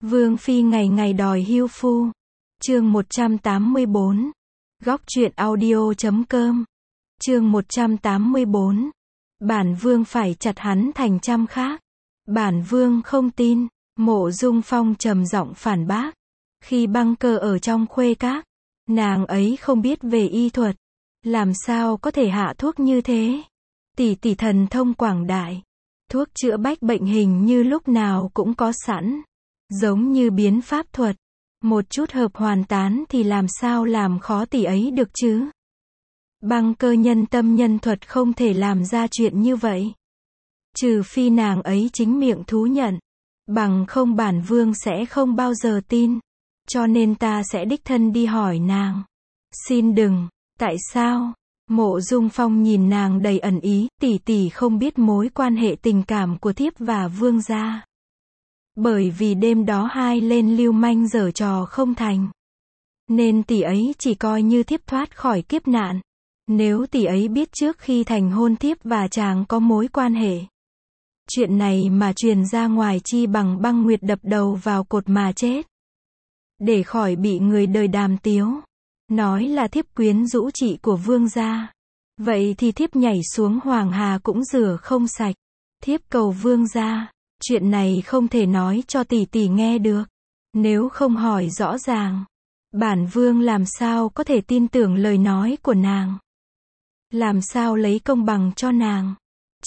Vương phi ngày ngày đòi hưu phu. Chương 184. Góc truyện audio.com. Chương 184. Bản vương phải chặt hắn thành trăm khác. Bản vương không tin. Mộ Dung Phong trầm giọng phản bác. Khi Băng Cơ ở trong khuê các, nàng ấy không biết về y thuật, làm sao có thể hạ thuốc như thế? Tỷ tỷ thần thông quảng đại, thuốc chữa bách bệnh hình như lúc nào cũng có sẵn, giống như biến pháp thuật, một chút hợp hoàn tán thì làm sao làm khó tỷ ấy được chứ? Băng Cơ nhân tâm nhân thuật không thể làm ra chuyện như vậy. Trừ phi nàng ấy chính miệng thú nhận, bằng không bản vương sẽ không bao giờ tin. Cho nên ta sẽ đích thân đi hỏi nàng. Xin đừng. Tại sao? Mộ Dung Phong nhìn nàng đầy ẩn ý, tỷ tỷ không biết mối quan hệ tình cảm của thiếp và vương gia. Bởi vì đêm đó hai lên lưu manh giở trò không thành, nên tỷ ấy chỉ coi như thiếp thoát khỏi kiếp nạn. Nếu tỷ ấy biết trước khi thành hôn thiếp và chàng có mối quan hệ, chuyện này mà truyền ra ngoài chi bằng Băng Nguyệt đập đầu vào cột mà chết, để khỏi bị người đời đàm tiếu, nói là thiếp quyến rũ chị của vương gia. Vậy thì thiếp nhảy xuống Hoàng Hà cũng rửa không sạch. Thiếp cầu vương gia, chuyện này không thể nói cho tỷ tỷ nghe được. Nếu không hỏi rõ ràng, bản vương làm sao có thể tin tưởng lời nói của nàng? Làm sao lấy công bằng cho nàng?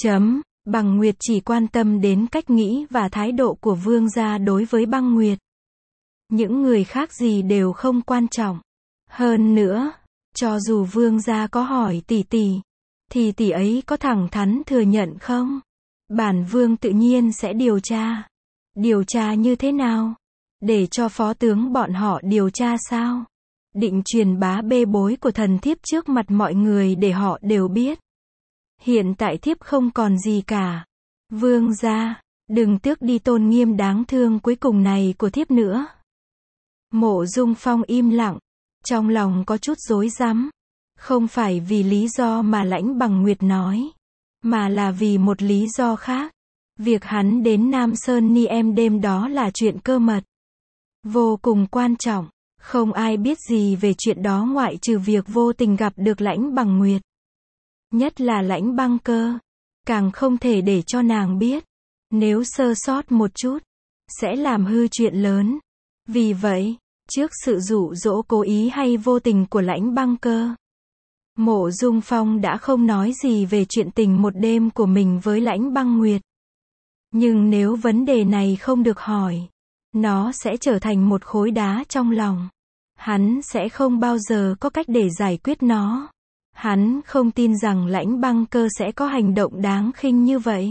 Băng Nguyệt chỉ quan tâm đến cách nghĩ và thái độ của vương gia đối với Băng Nguyệt. Những người khác gì đều không quan trọng. Hơn nữa, cho dù vương gia có hỏi tỷ tỷ, thì tỷ ấy có thẳng thắn thừa nhận không? Bản vương tự nhiên sẽ điều tra. Điều tra như thế nào? Để cho phó tướng bọn họ điều tra sao? Định truyền bá bê bối của thần thiếp trước mặt mọi người để họ đều biết. Hiện tại thiếp không còn gì cả. Vương gia, đừng tước đi tôn nghiêm đáng thương cuối cùng này của thiếp nữa. Mộ Dung Phong im lặng, trong lòng có chút rối rắm. Không phải vì lý do mà Lãnh Bằng Nguyệt nói, mà là vì một lý do khác. Việc hắn đến Nam Sơn Ni Em đêm đó là chuyện cơ mật, vô cùng quan trọng. Không ai biết gì về chuyện đó ngoại trừ việc vô tình gặp được Lãnh Bằng Nguyệt. Nhất là Lãnh Băng Cơ, càng không thể để cho nàng biết. Nếu sơ sót một chút, sẽ làm hư chuyện lớn. Vì vậy, trước sự dụ dỗ cố ý hay vô tình của Lãnh Băng Cơ, Mộ Dung Phong đã không nói gì về chuyện tình một đêm của mình với Lãnh Băng Nguyệt. Nhưng nếu vấn đề này không được hỏi, nó sẽ trở thành một khối đá trong lòng. Hắn sẽ không bao giờ có cách để giải quyết nó. Hắn không tin rằng Lãnh Băng Cơ sẽ có hành động đáng khinh như vậy.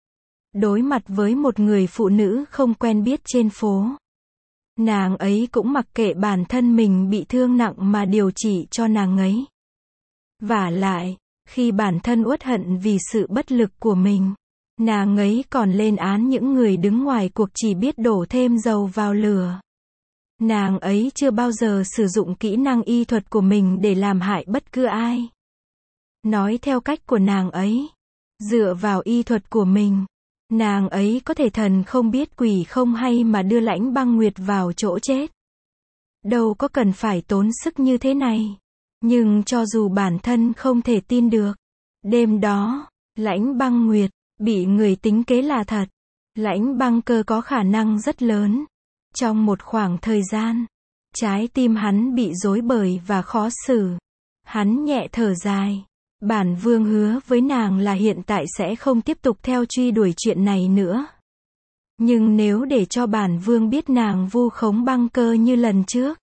Đối mặt với một người phụ nữ không quen biết trên phố, nàng ấy cũng mặc kệ bản thân mình bị thương nặng mà điều trị cho nàng ấy. Vả lại, khi bản thân uất hận vì sự bất lực của mình, nàng ấy còn lên án những người đứng ngoài cuộc chỉ biết đổ thêm dầu vào lửa. Nàng ấy chưa bao giờ sử dụng kỹ năng y thuật của mình để làm hại bất cứ ai. Nói theo cách của nàng ấy, dựa vào y thuật của mình, nàng ấy có thể thần không biết quỷ không hay mà đưa Lãnh Băng Nguyệt vào chỗ chết. Đâu có cần phải tốn sức như thế này. Nhưng cho dù bản thân không thể tin được, đêm đó, Lãnh Băng Nguyệt bị người tính kế là thật. Lãnh Băng Cơ có khả năng rất lớn. Trong một khoảng thời gian, trái tim hắn bị rối bời và khó xử. Hắn nhẹ thở dài. Bản vương hứa với nàng là hiện tại sẽ không tiếp tục theo truy đuổi chuyện này nữa. Nhưng nếu để cho bản vương biết nàng vu khống Băng Cơ như lần trước,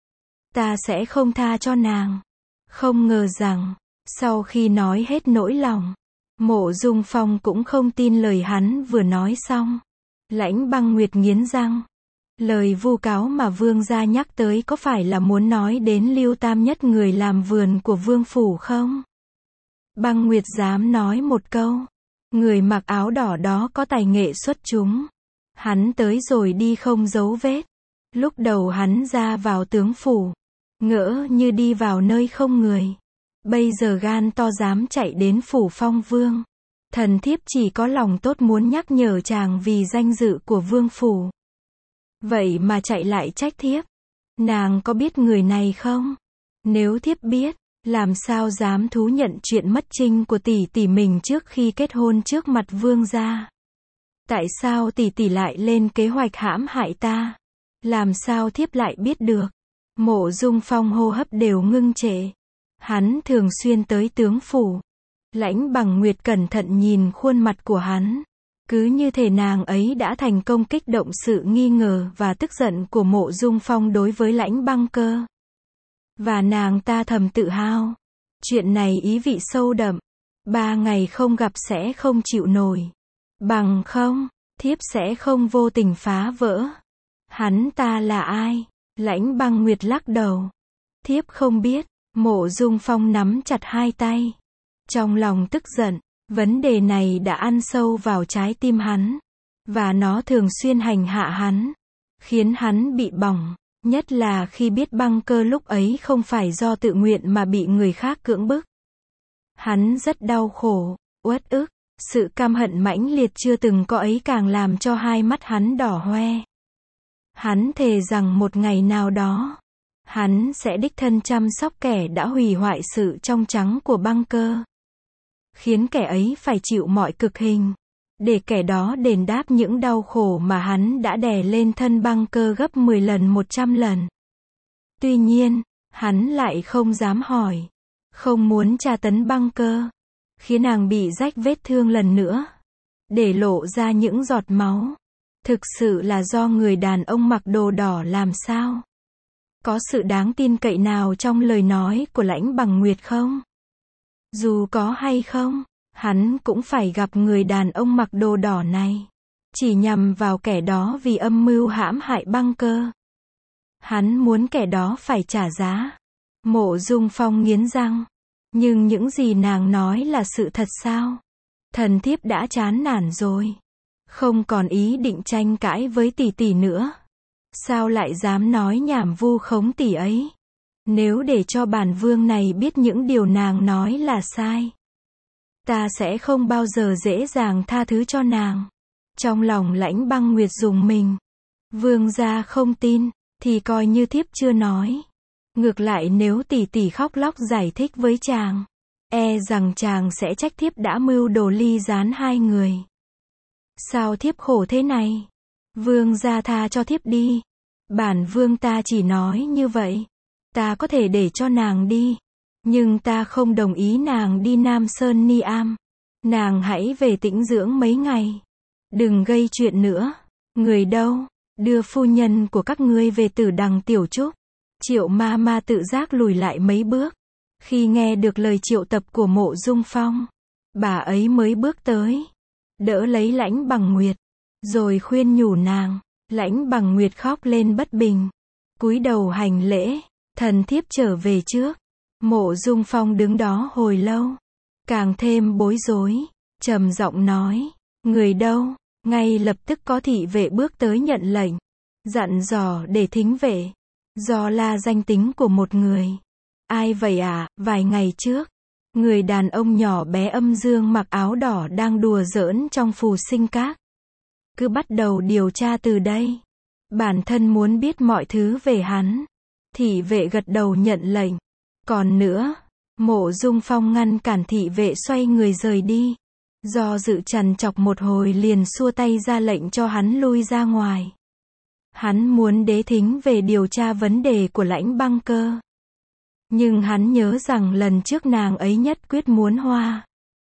ta sẽ không tha cho nàng. Không ngờ rằng, sau khi nói hết nỗi lòng, Mộ Dung Phong cũng không tin lời hắn vừa nói xong. Lãnh Băng Nguyệt nghiến răng. Lời vu cáo mà vương gia nhắc tới có phải là muốn nói đến Lưu Tam Nhất, người làm vườn của vương phủ không? Băng Nguyệt dám nói một câu. Người mặc áo đỏ đó có tài nghệ xuất chúng. Hắn tới rồi đi không dấu vết. Lúc đầu hắn ra vào tướng phủ, ngỡ như đi vào nơi không người. Bây giờ gan to dám chạy đến phủ Phong Vương. Thần thiếp chỉ có lòng tốt muốn nhắc nhở chàng vì danh dự của vương phủ. Vậy mà chạy lại trách thiếp. Nàng có biết người này không? Nếu thiếp biết, làm sao dám thú nhận chuyện mất trinh của tỷ tỷ mình trước khi kết hôn trước mặt vương gia? Tại sao tỷ tỷ lại lên kế hoạch hãm hại ta? Làm sao thiếp lại biết được? Mộ Dung Phong hô hấp đều ngưng trệ. Hắn thường xuyên tới tướng phủ. Lãnh Bằng Nguyệt cẩn thận nhìn khuôn mặt của hắn. Cứ như thể nàng ấy đã thành công kích động sự nghi ngờ và tức giận của Mộ Dung Phong đối với Lãnh Băng Cơ. Và nàng ta thầm tự hào. Chuyện này ý vị sâu đậm. 3 ngày không gặp sẽ không chịu nổi. Bằng không, thiếp sẽ không vô tình phá vỡ. Hắn ta là ai? Lãnh Băng Nguyệt lắc đầu. Thiếp không biết. Mộ Dung Phong nắm chặt hai tay. Trong lòng tức giận, vấn đề này đã ăn sâu vào trái tim hắn. Và nó thường xuyên hành hạ hắn. Khiến hắn bị bỏng. Nhất là khi biết Băng Cơ lúc ấy không phải do tự nguyện mà bị người khác cưỡng bức. Hắn rất đau khổ, uất ức. Sự căm hận mãnh liệt chưa từng có ấy càng làm cho hai mắt hắn đỏ hoe. Hắn thề rằng một ngày nào đó, hắn sẽ đích thân chăm sóc kẻ đã hủy hoại sự trong trắng của Băng Cơ. Khiến kẻ ấy phải chịu mọi cực hình. Để kẻ đó đền đáp những đau khổ mà hắn đã đè lên thân Băng Cơ gấp 10 lần 100 lần. Tuy nhiên, hắn lại không dám hỏi. Không muốn tra tấn Băng Cơ. Khiến nàng bị rách vết thương lần nữa. Để lộ ra những giọt máu. Thực sự là do người đàn ông mặc đồ đỏ làm sao? Có sự đáng tin cậy nào trong lời nói của Lãnh Bằng Nguyệt không? Dù có hay không, hắn cũng phải gặp người đàn ông mặc đồ đỏ này. Chỉ nhằm vào kẻ đó vì âm mưu hãm hại Băng Cơ. Hắn muốn kẻ đó phải trả giá. Mộ Dung Phong nghiến răng. Nhưng những gì nàng nói là sự thật sao? Thần thiếp đã chán nản rồi. Không còn ý định tranh cãi với tỷ tỷ nữa. Sao lại dám nói nhảm vu khống tỷ ấy? Nếu để cho bản vương này biết những điều nàng nói là sai, ta sẽ không bao giờ dễ dàng tha thứ cho nàng. Trong lòng Lãnh Băng Nguyệt rùng mình. Vương gia không tin, thì coi như thiếp chưa nói. Ngược lại nếu tỷ tỷ khóc lóc giải thích với chàng, e rằng chàng sẽ trách thiếp đã mưu đồ ly gián hai người. Sao thiếp khổ thế này? Vương gia tha cho thiếp đi. Bản vương ta chỉ nói như vậy. Ta có thể để cho nàng đi. Nhưng ta không đồng ý nàng đi Nam Sơn Ni Am. Nàng hãy về tĩnh dưỡng mấy ngày. Đừng gây chuyện nữa. Người đâu? Đưa phu nhân của các ngươi về Tử Đằng Tiểu Trúc. Triệu ma ma tự giác lùi lại mấy bước. Khi nghe được lời triệu tập của Mộ Dung Phong, bà ấy mới bước tới. Đỡ lấy Lãnh Bằng Nguyệt. Rồi khuyên nhủ nàng. Lãnh Bằng Nguyệt khóc lên bất bình. Cúi đầu hành lễ. Thần thiếp trở về trước. Mộ Dung Phong đứng đó hồi lâu. Càng thêm bối rối. Trầm giọng nói. Người đâu? Ngay lập tức có thị vệ bước tới nhận lệnh. Dặn dò để thính vệ. Do la danh tính của một người. Ai vậy ạ? Vài ngày trước, người đàn ông nhỏ bé âm dương mặc áo đỏ đang đùa giỡn trong phù sinh các. Cứ bắt đầu điều tra từ đây. Bản thân muốn biết mọi thứ về hắn. Thị vệ gật đầu nhận lệnh. Còn nữa, Mộ Dung Phong ngăn cản thị vệ xoay người rời đi. Do dự trằn trọc một hồi liền xua tay ra lệnh cho hắn lui ra ngoài. Hắn muốn đế thính về điều tra vấn đề của Lãnh Băng Cơ. Nhưng hắn nhớ rằng lần trước nàng ấy nhất quyết muốn hoa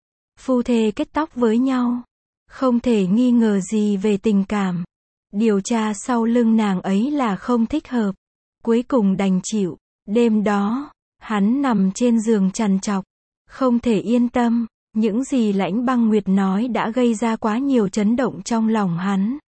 phu thê kết tóc với nhau. Không thể nghi ngờ gì về tình cảm. Điều tra sau lưng nàng ấy là không thích hợp. Cuối cùng đành chịu. Đêm đó, hắn nằm trên giường trằn trọc. Không thể yên tâm. Những gì Lãnh Băng Nguyệt nói đã gây ra quá nhiều chấn động trong lòng hắn.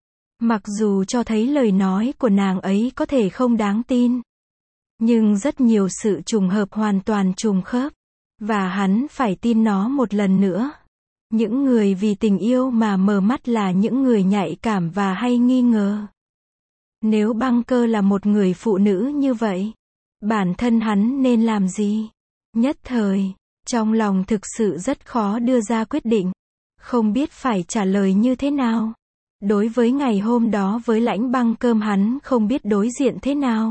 Mặc dù cho thấy lời nói của nàng ấy có thể không đáng tin. Nhưng rất nhiều sự trùng hợp hoàn toàn trùng khớp. Và hắn phải tin nó một lần nữa. Những người vì tình yêu mà mờ mắt là những người nhạy cảm và hay nghi ngờ. Nếu Băng Cơ là một người phụ nữ như vậy, bản thân hắn nên làm gì? Nhất thời, trong lòng thực sự rất khó đưa ra quyết định. Không biết phải trả lời như thế nào. Đối với ngày hôm đó với Lãnh Băng Cơm hắn không biết đối diện thế nào.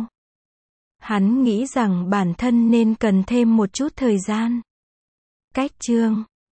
Hắn nghĩ rằng bản thân nên cần thêm một chút thời gian. Cách chương